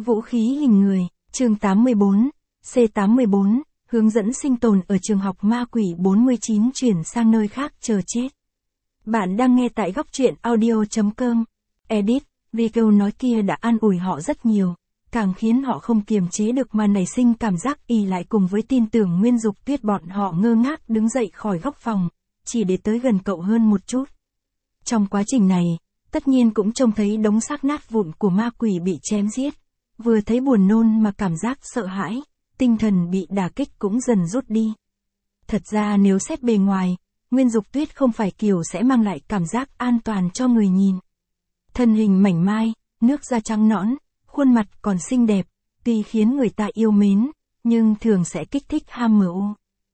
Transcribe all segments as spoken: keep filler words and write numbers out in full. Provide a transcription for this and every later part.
Vũ khí hình người, chương tám mươi bốn, C tám mươi bốn, hướng dẫn sinh tồn ở trường học ma quỷ bốn mươi chín chuyển sang nơi khác chờ chết. Bạn đang nghe tại góc truyện audio chấm com. Edit, vì câu nói kia đã an ủi họ rất nhiều, càng khiến họ không kiềm chế được mà nảy sinh cảm giác ì lại cùng với tin tưởng Nguyên Dục Tuyết. Bọn họ ngơ ngác đứng dậy khỏi góc phòng, chỉ để tới gần cậu hơn một chút. Trong quá trình này, tất nhiên cũng trông thấy đống xác nát vụn của ma quỷ bị chém giết. Vừa thấy buồn nôn mà cảm giác sợ hãi, tinh thần bị đả kích cũng dần rút đi. Thật ra nếu xét bề ngoài, Nguyên Dục Tuyết không phải kiểu sẽ mang lại cảm giác an toàn cho người nhìn. Thân hình mảnh mai, nước da trắng nõn, khuôn mặt còn xinh đẹp, tuy khiến người ta yêu mến, nhưng thường sẽ kích thích ham mưu.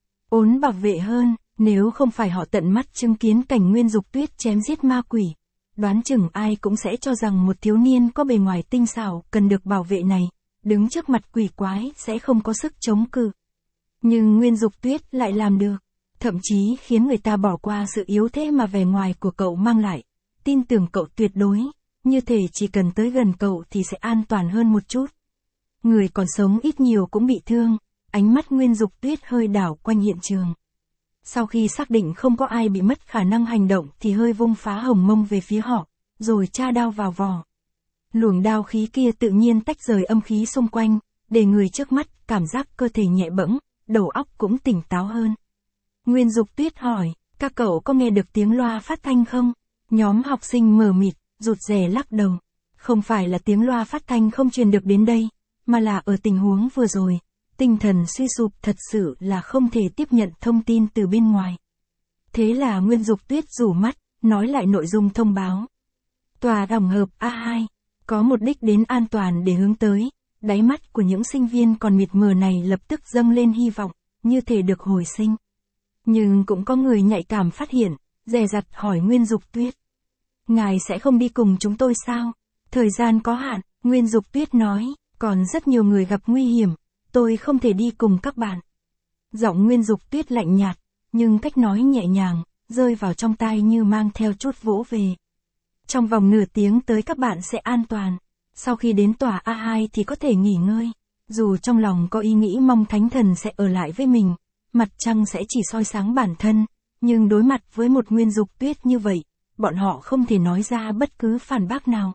Ốn bảo vệ hơn, nếu không phải họ tận mắt chứng kiến cảnh Nguyên Dục Tuyết chém giết ma quỷ. Đoán chừng ai cũng sẽ cho rằng một thiếu niên có bề ngoài tinh xảo cần được bảo vệ này, đứng trước mặt quỷ quái sẽ không có sức chống cự. Nhưng Nguyên Dục Tuyết lại làm được, thậm chí khiến người ta bỏ qua sự yếu thế mà vẻ ngoài của cậu mang lại, tin tưởng cậu tuyệt đối, như thể chỉ cần tới gần cậu thì sẽ an toàn hơn một chút. Người còn sống ít nhiều cũng bị thương, ánh mắt Nguyên Dục Tuyết hơi đảo quanh hiện trường. Sau khi xác định không có ai bị mất khả năng hành động thì hơi vung phá hồng mông về phía họ, rồi tra đao vào vỏ. Luồng đao khí kia tự nhiên tách rời âm khí xung quanh, để người trước mắt cảm giác cơ thể nhẹ bẫng, đầu óc cũng tỉnh táo hơn. Nguyên Dục Tuyết hỏi, các cậu có nghe được tiếng loa phát thanh không? Nhóm học sinh mờ mịt, rụt rè lắc đầu. Không phải là tiếng loa phát thanh không truyền được đến đây, mà là ở tình huống vừa rồi. Tinh thần suy sụp thật sự là không thể tiếp nhận thông tin từ bên ngoài. Thế là Nguyên Dục Tuyết rủ mắt, nói lại nội dung thông báo. Tòa tổng hợp A hai, có một đích đến an toàn để hướng tới, đáy mắt của những sinh viên còn mịt mờ này lập tức dâng lên hy vọng, như thể được hồi sinh. Nhưng cũng có người nhạy cảm phát hiện, dè dặt hỏi Nguyên Dục Tuyết. Ngài sẽ không đi cùng chúng tôi sao? Thời gian có hạn, Nguyên Dục Tuyết nói, còn rất nhiều người gặp nguy hiểm. Tôi không thể đi cùng các bạn. Giọng Nguyên Dục Tuyết lạnh nhạt, nhưng cách nói nhẹ nhàng, rơi vào trong tai như mang theo chút vỗ về. Trong vòng nửa tiếng tới các bạn sẽ an toàn. Sau khi đến tòa A hai thì có thể nghỉ ngơi. Dù trong lòng có ý nghĩ mong thánh thần sẽ ở lại với mình, mặt trăng sẽ chỉ soi sáng bản thân, nhưng đối mặt với một Nguyên Dục Tuyết như vậy, bọn họ không thể nói ra bất cứ phản bác nào.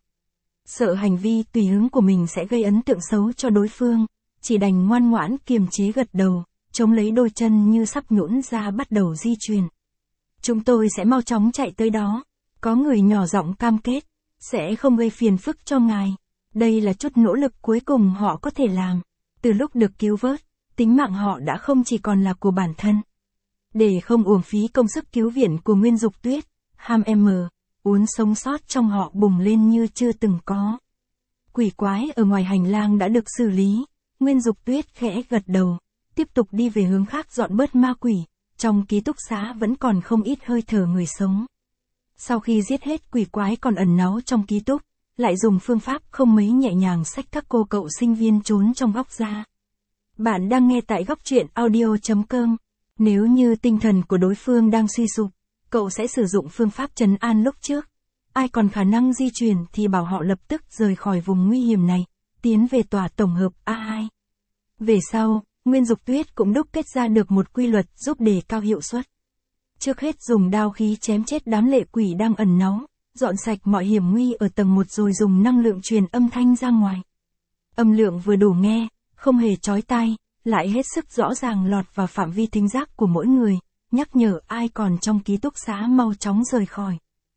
Sợ hành vi tùy hứng của mình sẽ gây ấn tượng xấu cho đối phương. Chỉ đành ngoan ngoãn kiềm chế gật đầu, chống lấy đôi chân như sắp nhũn ra bắt đầu di chuyển. Chúng tôi sẽ mau chóng chạy tới đó. Có người nhỏ giọng cam kết, sẽ không gây phiền phức cho ngài. Đây là chút nỗ lực cuối cùng họ có thể làm. Từ lúc được cứu vớt, tính mạng họ đã không chỉ còn là của bản thân. Để không uổng phí công sức cứu viện của Nguyên Dục Tuyết, ham em uốn sống sót trong họ bùng lên như chưa từng có. Quỷ quái ở ngoài hành lang đã được xử lý. Nguyên Dục Tuyết khẽ gật đầu, tiếp tục đi về hướng khác dọn bớt ma quỷ, trong ký túc xá vẫn còn không ít hơi thở người sống. Sau khi giết hết quỷ quái còn ẩn náu trong ký túc, lại dùng phương pháp không mấy nhẹ nhàng xách các cô cậu sinh viên trốn trong góc ra. Bạn đang nghe tại góc truyện audio chấm com. Nếu như tinh thần của đối phương đang suy sụp, cậu sẽ sử dụng phương pháp trấn an lúc trước. Ai còn khả năng di chuyển thì bảo họ lập tức rời khỏi vùng nguy hiểm này, tiến về tòa tổng hợp A hai. Về sau, Nguyên Dục Tuyết cũng đúc kết ra được một quy luật giúp đề cao hiệu suất. Trước hết dùng đao khí chém chết đám lệ quỷ đang ẩn náu, dọn sạch mọi hiểm nguy ở tầng một rồi dùng năng lượng truyền âm thanh ra ngoài. Âm lượng vừa đủ nghe, không hề chói tai, lại hết sức rõ ràng lọt vào phạm vi thính giác của mỗi người, nhắc nhở ai còn trong ký túc xá mau chóng rời khỏi.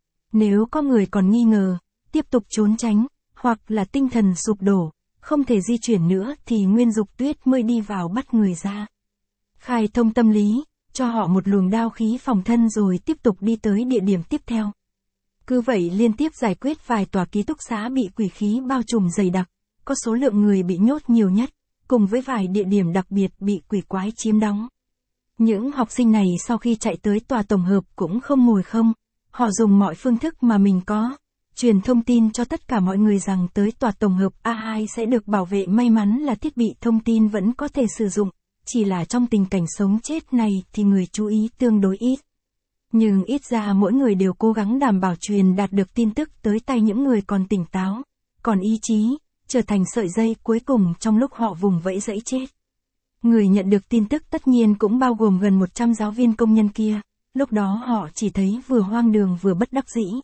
Nếu có người còn nghi ngờ, tiếp tục trốn tránh, hoặc là tinh thần sụp đổ, không thể di chuyển nữa thì Nguyên Dục Tuyết mới đi vào bắt người ra. Khai thông tâm lý, cho họ một luồng đao khí phòng thân rồi tiếp tục đi tới địa điểm tiếp theo. Cứ vậy liên tiếp giải quyết vài tòa ký túc xá bị quỷ khí bao trùm dày đặc, có số lượng người bị nhốt nhiều nhất, cùng với vài địa điểm đặc biệt bị quỷ quái chiếm đóng. Những học sinh này sau khi chạy tới tòa tổng hợp cũng không ngồi không, họ dùng mọi phương thức mà mình có. Truyền thông tin cho tất cả mọi người rằng tới tòa tổng hợp A hai sẽ được bảo vệ. May mắn là thiết bị thông tin vẫn có thể sử dụng, chỉ là trong tình cảnh sống chết này thì người chú ý tương đối ít. Nhưng ít ra mỗi người đều cố gắng đảm bảo truyền đạt được tin tức tới tay những người còn tỉnh táo, còn ý chí, trở thành sợi dây cuối cùng trong lúc họ vùng vẫy dẫy chết. Người nhận được tin tức tất nhiên cũng bao gồm gần một trăm giáo viên công nhân kia, lúc đó họ chỉ thấy vừa hoang đường vừa bất đắc dĩ.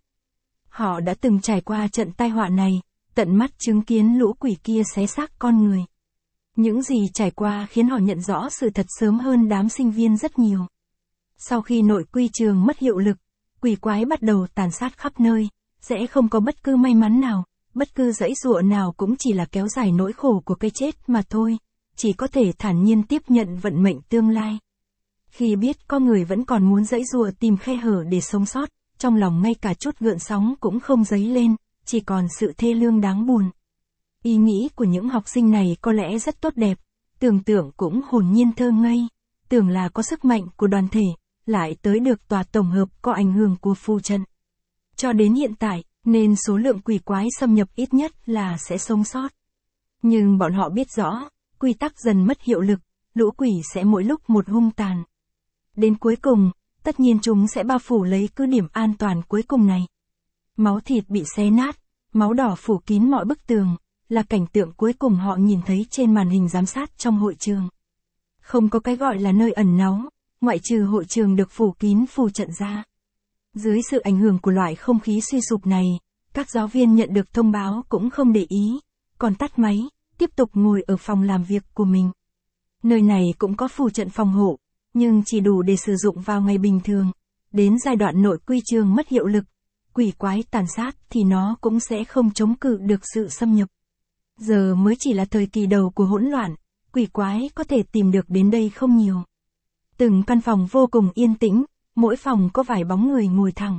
Họ đã từng trải qua trận tai họa này, tận mắt chứng kiến lũ quỷ kia xé xác con người. Những gì trải qua khiến họ nhận rõ sự thật sớm hơn đám sinh viên rất nhiều. Sau khi nội quy trường mất hiệu lực, quỷ quái bắt đầu tàn sát khắp nơi, sẽ không có bất cứ may mắn nào, bất cứ dãy dụa nào cũng chỉ là kéo dài nỗi khổ của cái chết mà thôi, chỉ có thể thản nhiên tiếp nhận vận mệnh tương lai. Khi biết có người vẫn còn muốn dãy dụa tìm khe hở để sống sót, trong lòng ngay cả chút gợn sóng cũng không dấy lên, chỉ còn sự thê lương đáng buồn. Ý nghĩ của những học sinh này có lẽ rất tốt đẹp, tưởng tượng cũng hồn nhiên thơ ngây, tưởng là có sức mạnh của đoàn thể, lại tới được tòa tổng hợp có ảnh hưởng của phù trận. Cho đến hiện tại, nên số lượng quỷ quái xâm nhập ít nhất là sẽ sống sót. Nhưng bọn họ biết rõ, quy tắc dần mất hiệu lực, lũ quỷ sẽ mỗi lúc một hung tàn. Đến cuối cùng, tất nhiên chúng sẽ bao phủ lấy cứ điểm an toàn cuối cùng này. Máu thịt bị xé nát, máu đỏ phủ kín mọi bức tường, là cảnh tượng cuối cùng họ nhìn thấy trên màn hình giám sát trong hội trường. Không có cái gọi là nơi ẩn náu, ngoại trừ hội trường được phủ kín phù trận ra. Dưới sự ảnh hưởng của loại không khí suy sụp này, các giáo viên nhận được thông báo cũng không để ý, còn tắt máy, tiếp tục ngồi ở phòng làm việc của mình. Nơi này cũng có phù trận phòng hộ, nhưng chỉ đủ để sử dụng vào ngày bình thường. Đến giai đoạn nội quy trường mất hiệu lực, quỷ quái tàn sát thì nó cũng sẽ không chống cự được sự xâm nhập. Giờ mới chỉ là thời kỳ đầu của hỗn loạn, quỷ quái có thể tìm được đến đây không nhiều. Từng căn phòng vô cùng yên tĩnh, mỗi phòng có vài bóng người ngồi thẳng.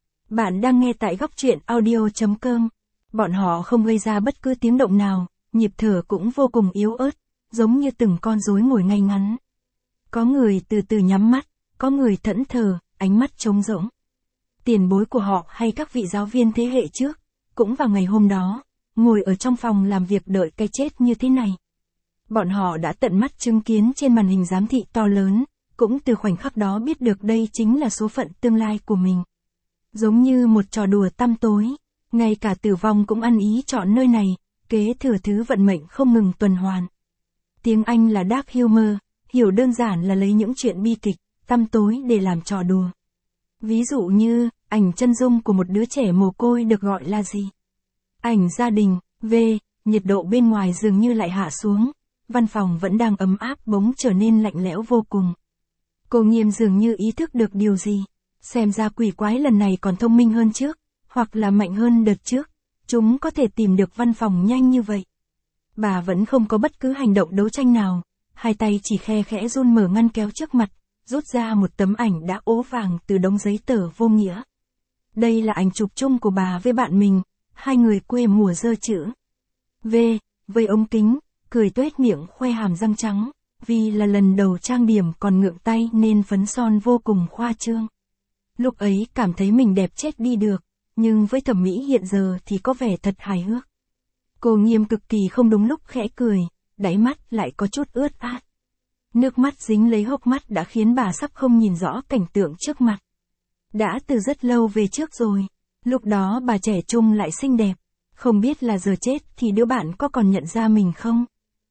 Bạn đang nghe tại góc truyện audio chấm com. Bọn họ không gây ra bất cứ tiếng động nào, nhịp thở cũng vô cùng yếu ớt, giống như từng con rối ngồi ngay ngắn. Có người từ từ nhắm mắt, có người thẫn thờ, ánh mắt trống rỗng. Tiền bối của họ hay các vị giáo viên thế hệ trước, cũng vào ngày hôm đó, ngồi ở trong phòng làm việc đợi cái chết như thế này. Bọn họ đã tận mắt chứng kiến trên màn hình giám thị to lớn, cũng từ khoảnh khắc đó biết được đây chính là số phận tương lai của mình. Giống như một trò đùa tăm tối, ngay cả tử vong cũng ăn ý chọn nơi này, kế thừa thứ vận mệnh không ngừng tuần hoàn. Tiếng Anh là dark humor, hiểu đơn giản là lấy những chuyện bi kịch, tăm tối để làm trò đùa. Ví dụ như, ảnh chân dung của một đứa trẻ mồ côi được gọi là gì? Ảnh gia đình, V, nhiệt độ bên ngoài dường như lại hạ xuống, văn phòng vẫn đang ấm áp bỗng trở nên lạnh lẽo vô cùng. Cô Nghiêm dường như ý thức được điều gì, xem ra quỷ quái lần này còn thông minh hơn trước, hoặc là mạnh hơn đợt trước, chúng có thể tìm được văn phòng nhanh như vậy. Bà vẫn không có bất cứ hành động đấu tranh nào, hai tay chỉ khe khẽ run mở ngăn kéo trước mặt, rút ra một tấm ảnh đã ố vàng từ đống giấy tờ vô nghĩa. Đây là ảnh chụp chung của bà với bạn mình, hai người quê mùa dơ chữ. V, với ống kính, cười tuét miệng khoe hàm răng trắng, vì là lần đầu trang điểm còn ngượng tay nên phấn son vô cùng khoa trương. Lúc ấy cảm thấy mình đẹp chết đi được, nhưng với thẩm mỹ hiện giờ thì có vẻ thật hài hước. Cô Nghiêm cực kỳ không đúng lúc khẽ cười, đáy mắt lại có chút ướt át. Nước mắt dính lấy hốc mắt đã khiến bà sắp không nhìn rõ cảnh tượng trước mặt. Đã từ rất lâu về trước rồi, lúc đó bà trẻ trung lại xinh đẹp, không biết là giờ chết thì đứa bạn có còn nhận ra mình không?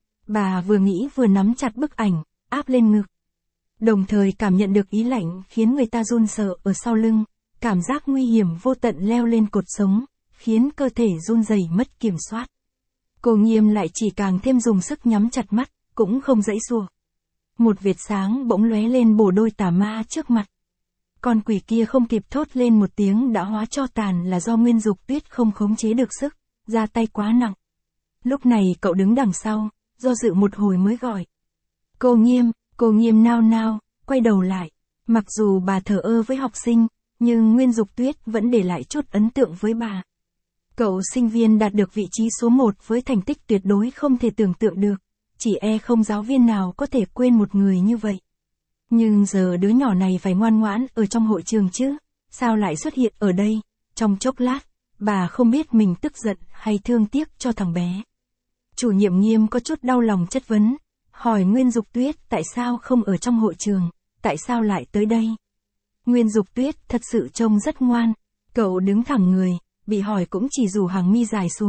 Bà vừa nghĩ vừa nắm chặt bức ảnh, áp lên ngực. Đồng thời cảm nhận được ý lạnh khiến người ta run sợ ở sau lưng, cảm giác nguy hiểm vô tận leo lên cột sống, khiến cơ thể run rẩy mất kiểm soát. Cô Nghiêm lại chỉ càng thêm dùng sức nhắm chặt mắt, cũng không dãy giụa. Một vệt sáng bỗng lóe lên bổ đôi tà ma trước mặt. Con quỷ kia không kịp thốt lên một tiếng đã hóa cho tàn là do Nguyên Dục Tuyết không khống chế được sức, ra tay quá nặng. Lúc này cậu đứng đằng sau, do dự một hồi mới gọi. Cô Nghiêm, cô Nghiêm nao nao, quay đầu lại. Mặc dù bà thờ ơ với học sinh, nhưng Nguyên Dục Tuyết vẫn để lại chút ấn tượng với bà. Cậu sinh viên đạt được vị trí số một với thành tích tuyệt đối không thể tưởng tượng được, chỉ e không giáo viên nào có thể quên một người như vậy. Nhưng giờ đứa nhỏ này phải ngoan ngoãn ở trong hội trường chứ, sao lại xuất hiện ở đây? Trong chốc lát, bà không biết mình tức giận hay thương tiếc cho thằng bé. Chủ nhiệm Nghiêm có chút đau lòng chất vấn, hỏi Nguyên Dục Tuyết tại sao không ở trong hội trường, tại sao lại tới đây? Nguyên Dục Tuyết thật sự trông rất ngoan, cậu đứng thẳng người, bị hỏi cũng chỉ rủ hàng mi dài xuống,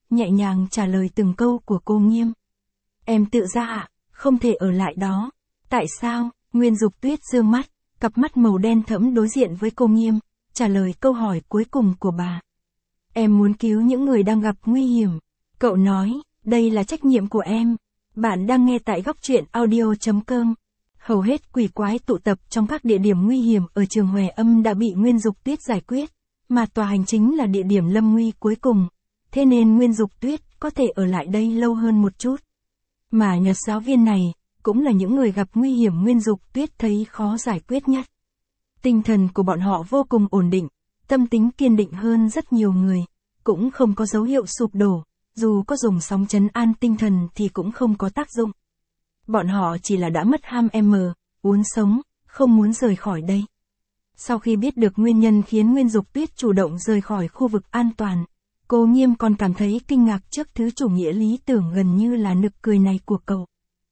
nhẹ nhàng trả lời từng câu của cô Nghiêm. Em tự ra ạ, à, không thể ở lại đó. Tại sao? Nguyên Dục Tuyết dương mắt, cặp mắt màu đen thẫm đối diện với cô Nghiêm, trả lời câu hỏi cuối cùng của bà. Em muốn cứu những người đang gặp nguy hiểm. Cậu nói, đây là trách nhiệm của em. Bạn đang nghe tại góc truyện audio chấm com. Hầu hết quỷ quái tụ tập trong các địa điểm nguy hiểm ở trường Hòe Âm đã bị Nguyên Dục Tuyết giải quyết, mà tòa hành chính là địa điểm lâm nguy cuối cùng, thế nên Nguyên Dục Tuyết có thể ở lại đây lâu hơn một chút. Mà Nhật giáo viên này, cũng là những người gặp nguy hiểm Nguyên Dục Tuyết thấy khó giải quyết nhất. Tinh thần của bọn họ vô cùng ổn định, tâm tính kiên định hơn rất nhiều người, cũng không có dấu hiệu sụp đổ, dù có dùng sóng trấn an tinh thần thì cũng không có tác dụng. Bọn họ chỉ là đã mất ham em, uốn sống, không muốn rời khỏi đây. Sau khi biết được nguyên nhân khiến Nguyên Dục Tuyết chủ động rời khỏi khu vực an toàn, cô Nghiêm còn cảm thấy kinh ngạc trước thứ chủ nghĩa lý tưởng gần như là nực cười này của cậu.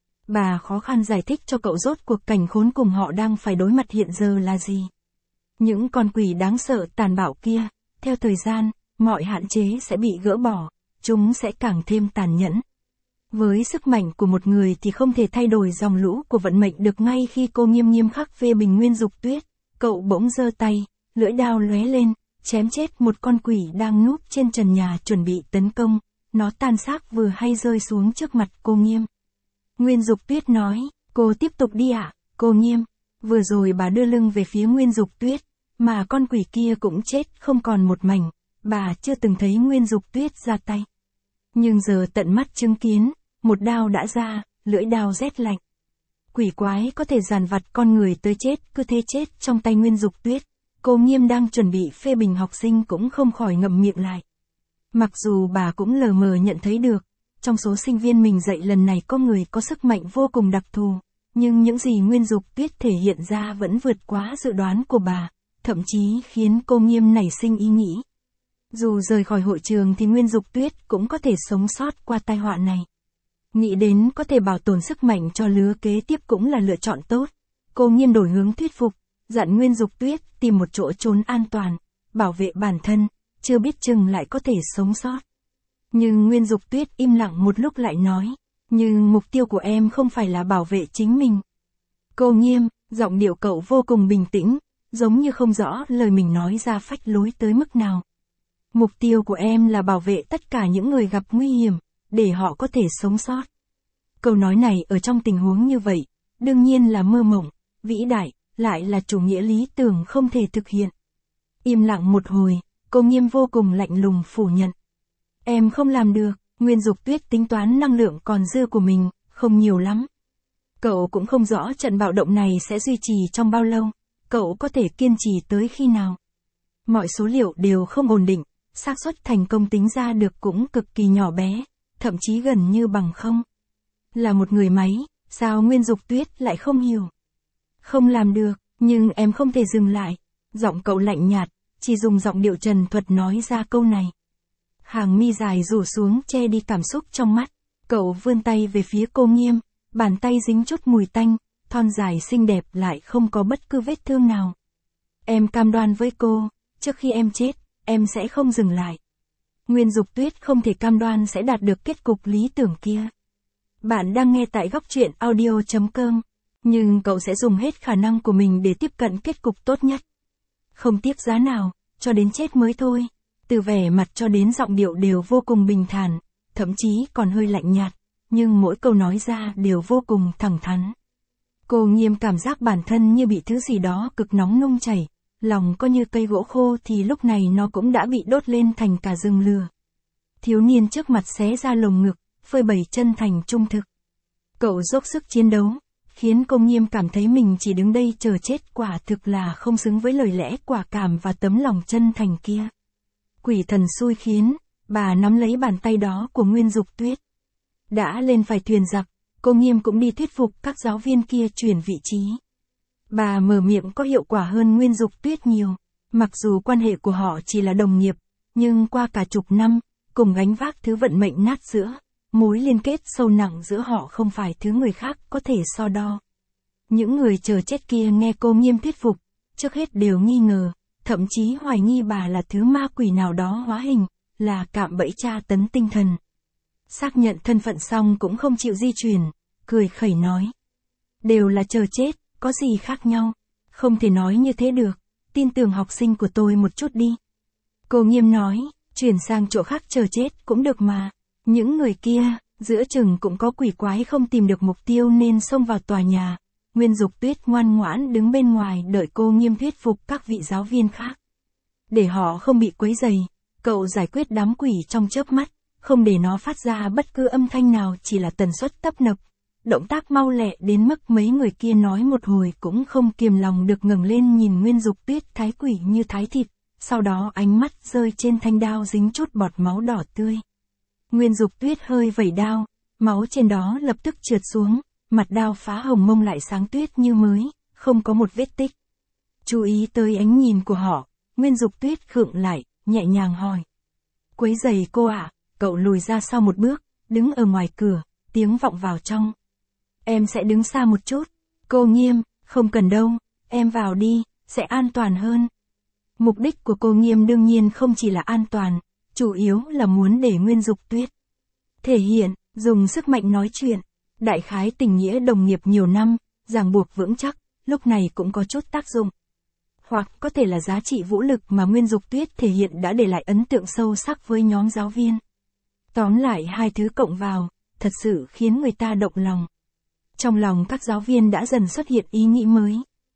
Bà khó khăn giải thích cho cậu rốt cuộc cảnh khốn cùng họ đang phải đối mặt hiện giờ là gì. Những con quỷ đáng sợ tàn bạo kia, theo thời gian, mọi hạn chế sẽ bị gỡ bỏ, chúng sẽ càng thêm tàn nhẫn. Với sức mạnh của một người thì không thể thay đổi dòng lũ của vận mệnh được. Ngay khi cô Nghiêm nghiêm khắc phê bình Nguyên Dục Tuyết, cậu bỗng giơ tay, lưỡi đao lóe lên, chém chết một con quỷ đang núp trên trần nhà chuẩn bị tấn công, nó tan xác vừa hay rơi xuống trước mặt cô Nghiêm. Nguyên Dục Tuyết nói, cô tiếp tục đi ạ, à, cô Nghiêm. Vừa rồi bà đưa lưng về phía Nguyên Dục Tuyết, mà con quỷ kia cũng chết không còn một mảnh, bà chưa từng thấy Nguyên Dục Tuyết ra tay. Nhưng giờ tận mắt chứng kiến, một đao đã ra, lưỡi đao rét lạnh. Quỷ quái có thể dàn vặt con người tới chết, cứ thế chết trong tay Nguyên Dục Tuyết. Cô Nghiêm đang chuẩn bị phê bình học sinh cũng không khỏi ngậm miệng lại. Mặc dù bà cũng lờ mờ nhận thấy được, trong số sinh viên mình dạy lần này có người có sức mạnh vô cùng đặc thù, nhưng những gì Nguyên Dục Tuyết thể hiện ra vẫn vượt quá dự đoán của bà, thậm chí khiến cô Nghiêm nảy sinh ý nghĩ. Dù rời khỏi hội trường thì Nguyên Dục Tuyết cũng có thể sống sót qua tai họa này. Nghĩ đến có thể bảo tồn sức mạnh cho lứa kế tiếp cũng là lựa chọn tốt. Cô Nghiêm đổi hướng thuyết phục, dặn Nguyên Dục Tuyết tìm một chỗ trốn an toàn, bảo vệ bản thân, chưa biết chừng lại có thể sống sót. Nhưng Nguyên Dục Tuyết im lặng một lúc lại nói, nhưng mục tiêu của em không phải là bảo vệ chính mình. Cô Nghiêm, giọng điệu cậu vô cùng bình tĩnh, giống như không rõ lời mình nói ra phách lối tới mức nào. Mục tiêu của em là bảo vệ tất cả những người gặp nguy hiểm, để họ có thể sống sót. Câu nói này ở trong tình huống như vậy, đương nhiên là mơ mộng, vĩ đại, lại là chủ nghĩa lý tưởng không thể thực hiện. Im lặng một hồi, cô Nghiêm vô cùng lạnh lùng phủ nhận. Em không làm được. Nguyên Dục Tuyết tính toán năng lượng còn dư của mình, không nhiều lắm. Cậu cũng không rõ trận bạo động này sẽ duy trì trong bao lâu, cậu có thể kiên trì tới khi nào. Mọi số liệu đều không ổn định, xác suất thành công tính ra được cũng cực kỳ nhỏ bé, thậm chí gần như bằng không. Là một người máy, sao Nguyên Dục Tuyết lại không hiểu? Không làm được, nhưng em không thể dừng lại. Giọng cậu lạnh nhạt, chỉ dùng giọng điệu trần thuật nói ra câu này. Hàng mi dài rủ xuống che đi cảm xúc trong mắt. Cậu vươn tay về phía cô Nghiêm, bàn tay dính chút mùi tanh, thon dài xinh đẹp lại không có bất cứ vết thương nào. Em cam đoan với cô, trước khi em chết, em sẽ không dừng lại. Nguyên Dục Tuyết không thể cam đoan sẽ đạt được kết cục lý tưởng kia. Bạn đang nghe tại góc truyện audio chấm com, nhưng cậu sẽ dùng hết khả năng của mình để tiếp cận kết cục tốt nhất. Không tiếc giá nào, cho đến chết mới thôi. Từ vẻ mặt cho đến giọng điệu đều vô cùng bình thản, thậm chí còn hơi lạnh nhạt, nhưng mỗi câu nói ra đều vô cùng thẳng thắn. Cô Nghiêm cảm giác bản thân như bị thứ gì đó cực nóng nung chảy, lòng có như cây gỗ khô thì lúc này nó cũng đã bị đốt lên thành cả rừng lửa. Thiếu niên trước mặt xé ra lồng ngực, phơi bày chân thành trung thực. Cậu dốc sức chiến đấu, khiến cô Nghiêm cảm thấy mình chỉ đứng đây chờ chết, quả thực là không xứng với lời lẽ quả cảm và tấm lòng chân thành kia. Quỷ thần xui khiến, bà nắm lấy bàn tay đó của Nguyên Dục Tuyết. Đã lên phải thuyền giặc, cô Nghiêm cũng đi thuyết phục các giáo viên kia chuyển vị trí. Bà mở miệng có hiệu quả hơn Nguyên Dục Tuyết nhiều, mặc dù quan hệ của họ chỉ là đồng nghiệp, nhưng qua cả chục năm, cùng gánh vác thứ vận mệnh nát giữa, mối liên kết sâu nặng giữa họ không phải thứ người khác có thể so đo. Những người chờ chết kia nghe cô Nghiêm thuyết phục, trước hết đều nghi ngờ, thậm chí hoài nghi bà là thứ ma quỷ nào đó hóa hình, là cạm bẫy tra tấn tinh thần. Xác nhận thân phận xong cũng không chịu di chuyển, cười khẩy nói. Đều là chờ chết, có gì khác nhau? Không thể nói như thế được, tin tưởng học sinh của tôi một chút đi. Cô Nghiêm nói, chuyển sang chỗ khác chờ chết cũng được mà. Những người kia, giữa chừng cũng có quỷ quái không tìm được mục tiêu nên xông vào tòa nhà. Nguyên Dục Tuyết ngoan ngoãn đứng bên ngoài đợi cô Nghiêm thuyết phục các vị giáo viên khác. Để họ không bị quấy rầy, cậu giải quyết đám quỷ trong chớp mắt, không để nó phát ra bất cứ âm thanh nào, chỉ là tần suất tấp nập. Động tác mau lẹ đến mức mấy người kia nói một hồi cũng không kiềm lòng được ngẩng lên nhìn Nguyên Dục Tuyết thái quỷ như thái thịt, sau đó ánh mắt rơi trên thanh đao dính chút bọt máu đỏ tươi. Nguyên Dục Tuyết hơi vẩy đao, máu trên đó lập tức trượt xuống, mặt đao phá hồng mông lại sáng tuyết như mới, không có một vết tích. Chú ý tới ánh nhìn của họ, Nguyên Dục Tuyết khựng lại, nhẹ nhàng hỏi. Quấy giày cô ạ, à? Cậu lùi ra sau một bước, đứng ở ngoài cửa, tiếng vọng vào trong. Em sẽ đứng xa một chút. Cô Nghiêm, không cần đâu, em vào đi, sẽ an toàn hơn. Mục đích của cô Nghiêm đương nhiên không chỉ là an toàn, chủ yếu là muốn để Nguyên Dục Tuyết thể hiện, dùng sức mạnh nói chuyện. Đại khái tình nghĩa đồng nghiệp nhiều năm, ràng buộc vững chắc, lúc này cũng có chút tác dụng. Hoặc có thể là giá trị vũ lực mà Nguyên Dục Tuyết thể hiện đã để lại ấn tượng sâu sắc với nhóm giáo viên. Tóm lại hai thứ cộng vào, thật sự khiến người ta động lòng. Trong lòng các giáo viên đã dần xuất hiện ý nghĩ mới.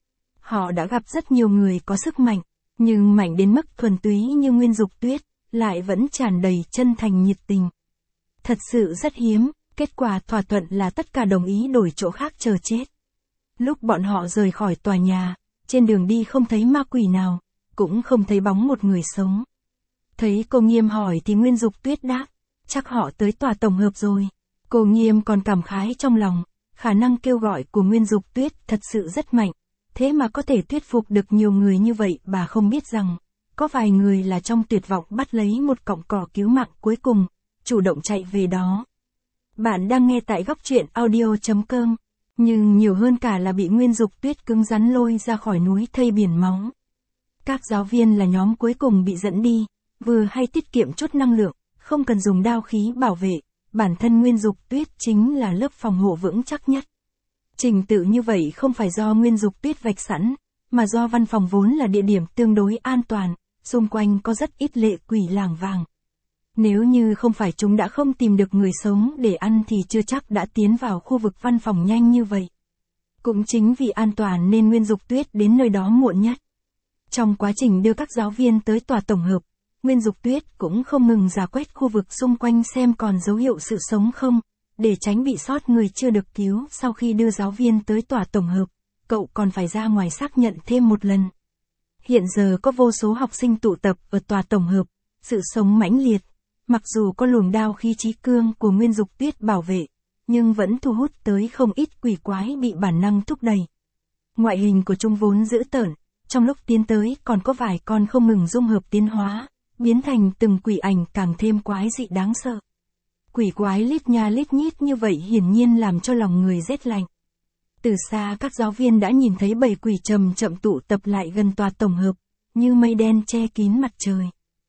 Họ đã gặp rất nhiều người có sức mạnh, nhưng mạnh đến mức thuần túy như Nguyên Dục Tuyết, lại vẫn tràn đầy chân thành nhiệt tình. Thật sự rất hiếm, kết quả thỏa thuận là tất cả đồng ý đổi chỗ khác chờ chết. Lúc bọn họ rời khỏi tòa nhà, trên đường đi không thấy ma quỷ nào, cũng không thấy bóng một người sống. Thấy cô Nghiêm hỏi thì Nguyên Dục Tuyết đáp, chắc họ tới tòa tổng hợp rồi. Cô Nghiêm còn cảm khái trong lòng, khả năng kêu gọi của Nguyên Dục Tuyết thật sự rất mạnh, thế mà có thể thuyết phục được nhiều người như vậy. Bà không biết rằng, có vài người là trong tuyệt vọng bắt lấy một cọng cỏ cứu mạng cuối cùng, chủ động chạy về đó. Bạn đang nghe tại góc truyện audio chấm com, nhưng nhiều hơn cả là bị Nguyên Dục Tuyết cứng rắn lôi ra khỏi núi thây biển máu. Các giáo viên là nhóm cuối cùng bị dẫn đi, vừa hay tiết kiệm chút năng lượng, không cần dùng đao khí bảo vệ, bản thân Nguyên Dục Tuyết chính là lớp phòng hộ vững chắc nhất. Trình tự như vậy không phải do Nguyên Dục Tuyết vạch sẵn, mà do văn phòng vốn là địa điểm tương đối an toàn, xung quanh có rất ít lệ quỷ làng vàng. Nếu như không phải chúng đã không tìm được người sống để ăn thì chưa chắc đã tiến vào khu vực văn phòng nhanh như vậy. Cũng chính vì an toàn nên Nguyên Dục Tuyết đến nơi đó muộn nhất. Trong quá trình đưa các giáo viên tới tòa tổng hợp, Nguyên Dục Tuyết cũng không ngừng rà quét khu vực xung quanh xem còn dấu hiệu sự sống không, để tránh bị sót người chưa được cứu. Sau khi đưa giáo viên tới tòa tổng hợp, cậu còn phải ra ngoài xác nhận thêm một lần. Hiện giờ có vô số học sinh tụ tập ở tòa tổng hợp, sự sống mãnh liệt. Mặc dù có luồng đao khí chí cương của Nguyên Dục Tuyết bảo vệ, nhưng vẫn thu hút tới không ít quỷ quái bị bản năng thúc đẩy. Ngoại hình của chúng vốn dữ tợn, trong lúc tiến tới còn có vài con không ngừng dung hợp tiến hóa, biến thành từng quỷ ảnh càng thêm quái dị đáng sợ. Quỷ quái lít nha lít nhít như vậy hiển nhiên làm cho lòng người rét lạnh. Từ xa các giáo viên đã nhìn thấy bầy quỷ chậm chậm tụ tập lại gần tòa tổng hợp, như mây đen che kín mặt trời.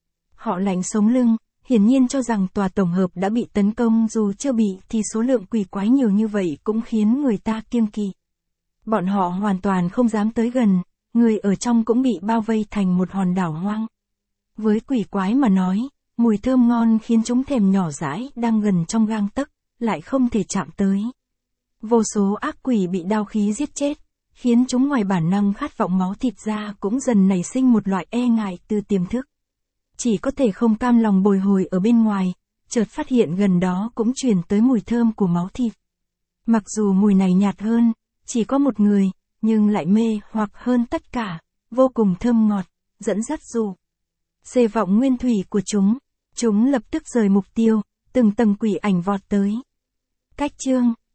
Họ lạnh sống lưng, hiển nhiên cho rằng tòa tổng hợp đã bị tấn công, dù chưa bị thì số lượng quỷ quái nhiều như vậy cũng khiến người ta kiêng kỵ. Bọn họ hoàn toàn không dám tới gần, người ở trong cũng bị bao vây thành một hòn đảo hoang. Với quỷ quái mà nói, mùi thơm ngon khiến chúng thèm nhỏ dãi đang gần trong gang tấc, lại không thể chạm tới. Vô số ác quỷ bị đao khí giết chết, khiến chúng ngoài bản năng khát vọng máu thịt ra cũng dần nảy sinh một loại e ngại từ tiềm thức. Chỉ có thể không cam lòng bồi hồi ở bên ngoài, chợt phát hiện gần đó cũng truyền tới mùi thơm của máu thịt. Mặc dù mùi này nhạt hơn, chỉ có một người, nhưng lại mê hoặc hơn tất cả, vô cùng thơm ngọt, dẫn dắt dù. Xê vọng nguyên thủy của chúng, chúng lập tức rời mục tiêu, từng tầng quỷ ảnh vọt tới. Cách chương